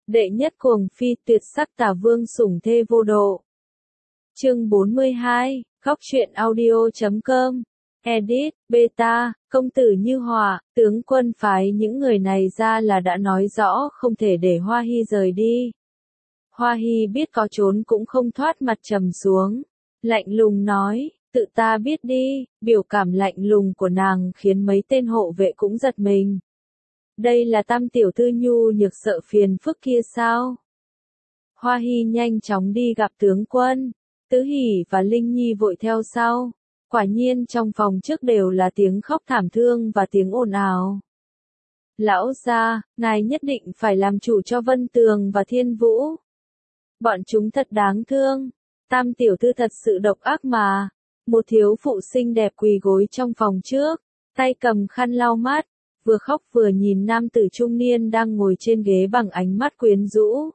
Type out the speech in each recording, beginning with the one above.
Đệ nhất cuồng phi tuyệt sắc tả vương sủng thê vô độ. Chương 42, khóc truyện audio.com. Edit, beta, công tử như họa, tướng quân phái những người này ra là đã nói rõ không thể để Hoa Hy rời đi. Hoa Hy biết có trốn cũng không thoát, mặt trầm xuống. Lạnh lùng nói, tự ta biết đi, biểu cảm lạnh lùng của nàng khiến mấy tên hộ vệ cũng giật mình. Đây là Tam tiểu thư nhu nhược sợ phiền phức kia sao? Hoa Hy nhanh chóng đi gặp tướng quân, Tứ Hỷ và Linh Nhi vội theo sau. Quả nhiên trong phòng trước đều là tiếng khóc thảm thương và tiếng ồn ào. Lão gia, ngài nhất định phải làm chủ cho Vân Tường và Thiên Vũ. Bọn chúng thật đáng thương. Tam tiểu thư thật sự độc ác mà. Một thiếu phụ xinh đẹp quỳ gối trong phòng trước, tay cầm khăn lau mắt, vừa khóc vừa nhìn nam tử trung niên đang ngồi trên ghế bằng ánh mắt quyến rũ.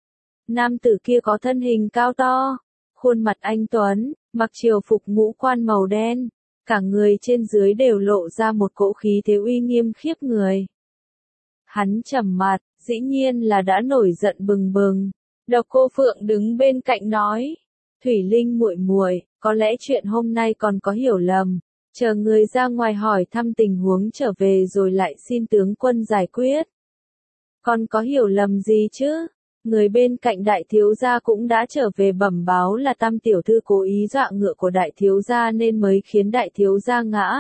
Nam tử kia có thân hình cao to, khuôn mặt anh tuấn, mặc triều phục ngũ quan màu đen, cả người trên dưới đều lộ ra một cỗ khí thế uy nghiêm khiếp người. Hắn trầm mặt, dĩ nhiên là đã nổi giận bừng bừng. Độc Cô Phượng đứng bên cạnh nói, Thủy Linh muội muội, có lẽ chuyện hôm nay còn có hiểu lầm, chờ người ra ngoài hỏi thăm tình huống trở về rồi lại xin tướng quân giải quyết. Còn có hiểu lầm gì chứ? Người bên cạnh đại thiếu gia cũng đã trở về bẩm báo là Tam tiểu thư cố ý dọa ngựa của đại thiếu gia nên mới khiến đại thiếu gia ngã.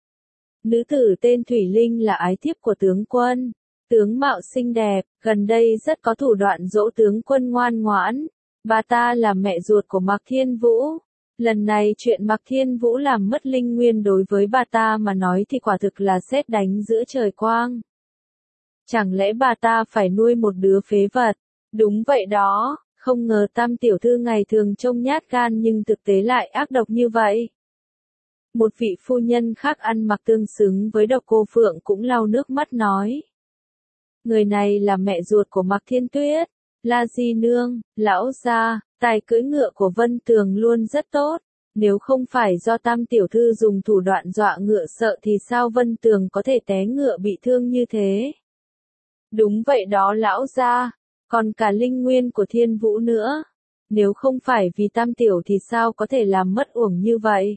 Nữ tử tên Thủy Linh là ái thiếp của tướng quân, tướng mạo xinh đẹp, gần đây rất có thủ đoạn dỗ tướng quân ngoan ngoãn. Bà ta là mẹ ruột của Mạc Thiên Vũ. Lần này chuyện Mạc Thiên Vũ làm mất linh nguyên đối với bà ta mà nói thì quả thực là sét đánh giữa trời quang. Chẳng lẽ bà ta phải nuôi một đứa phế vật? Đúng vậy đó, không ngờ Tam tiểu thư ngày thường trông nhát gan nhưng thực tế lại ác độc như vậy. Một vị phu nhân khác ăn mặc tương xứng với Độc Cô Phượng cũng lau nước mắt nói. Người này là mẹ ruột của Mạc Thiên Tuyết, La Di Nương, lão gia, tài cưỡi ngựa của Vân Tường luôn rất tốt. Nếu không phải do Tam tiểu thư dùng thủ đoạn dọa ngựa sợ thì sao Vân Tường có thể té ngựa bị thương như thế? Đúng vậy đó lão gia. Còn cả linh nguyên của Thiên Vũ nữa. Nếu không phải vì Tam tiểu thì sao có thể làm mất uổng như vậy?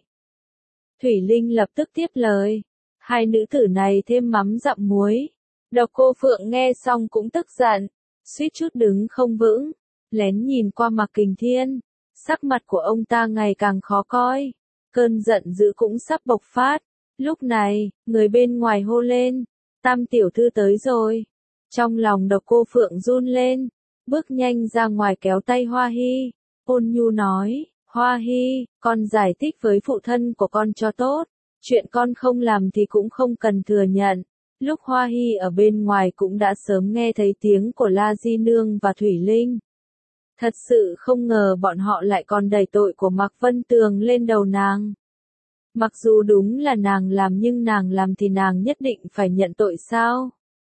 Thủy Linh lập tức tiếp lời. Hai nữ tử này thêm mắm dặm muối. Độc Cô Phượng nghe xong cũng tức giận, suýt chút đứng không vững, lén nhìn qua Mạc Kình Thiên. Sắc mặt của ông ta ngày càng khó coi. Cơn giận dữ cũng sắp bộc phát. Lúc này, người bên ngoài hô lên. Tam tiểu thư tới rồi. Trong lòng Độc Cô Phượng run lên, bước nhanh ra ngoài kéo tay Hoa Hy, ôn nhu nói, Hoa Hy, con giải thích với phụ thân của con cho tốt, chuyện con không làm thì cũng không cần thừa nhận. Lúc Hoa Hy ở bên ngoài cũng đã sớm nghe thấy tiếng của La Di Nương và Thủy Linh. Thật sự không ngờ bọn họ lại còn đẩy tội của Mạc Vân Tường lên đầu nàng. Mặc dù đúng là nàng làm nhưng nàng làm thì nàng nhất định phải nhận tội sao?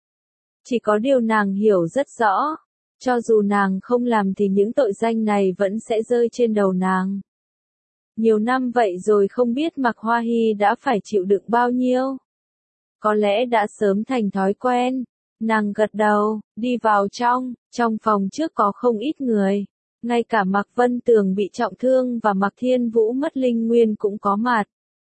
Chỉ có điều nàng hiểu rất rõ, cho dù nàng không làm thì những tội danh này vẫn sẽ rơi trên đầu nàng. Nhiều năm vậy rồi không biết Mạc Hoa Hy đã phải chịu đựng bao nhiêu. Có lẽ đã sớm thành thói quen. Nàng gật đầu, đi vào trong phòng trước có không ít người. Ngay cả Mạc Vân Tường bị trọng thương và Mạc Thiên Vũ mất linh nguyên cũng có mặt.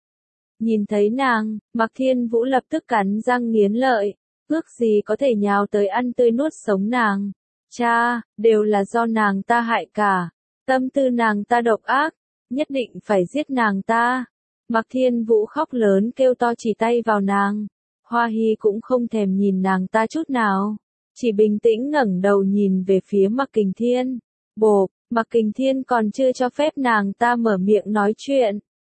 Nhìn thấy nàng, Mạc Thiên Vũ lập tức cắn răng nghiến lợi. Ước gì có thể nhào tới ăn tươi nuốt sống nàng. Cha, đều là do nàng ta hại cả. Tâm tư nàng ta độc ác, nhất định phải giết nàng ta. Mạc Thiên Vũ khóc lớn kêu to chỉ tay vào nàng. Hoa Hy cũng không thèm nhìn nàng ta chút nào. Chỉ bình tĩnh ngẩng đầu nhìn về phía Mạc Kình Thiên. Bộp, Mạc Kình Thiên còn chưa cho phép nàng ta mở miệng nói chuyện.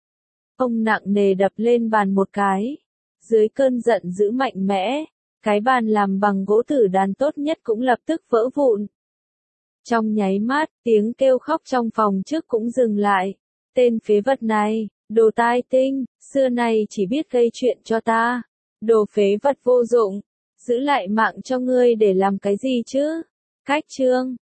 Ông nặng nề đập lên bàn một cái. Dưới cơn giận dữ mạnh mẽ. Cái bàn làm bằng gỗ tử đàn tốt nhất cũng lập tức vỡ vụn. Trong nháy mắt, tiếng kêu khóc trong phòng trước cũng dừng lại. Tên phế vật này, đồ tai tinh, xưa nay chỉ biết gây chuyện cho ta. Đồ phế vật vô dụng, giữ lại mạng cho ngươi để làm cái gì chứ? Cách chương.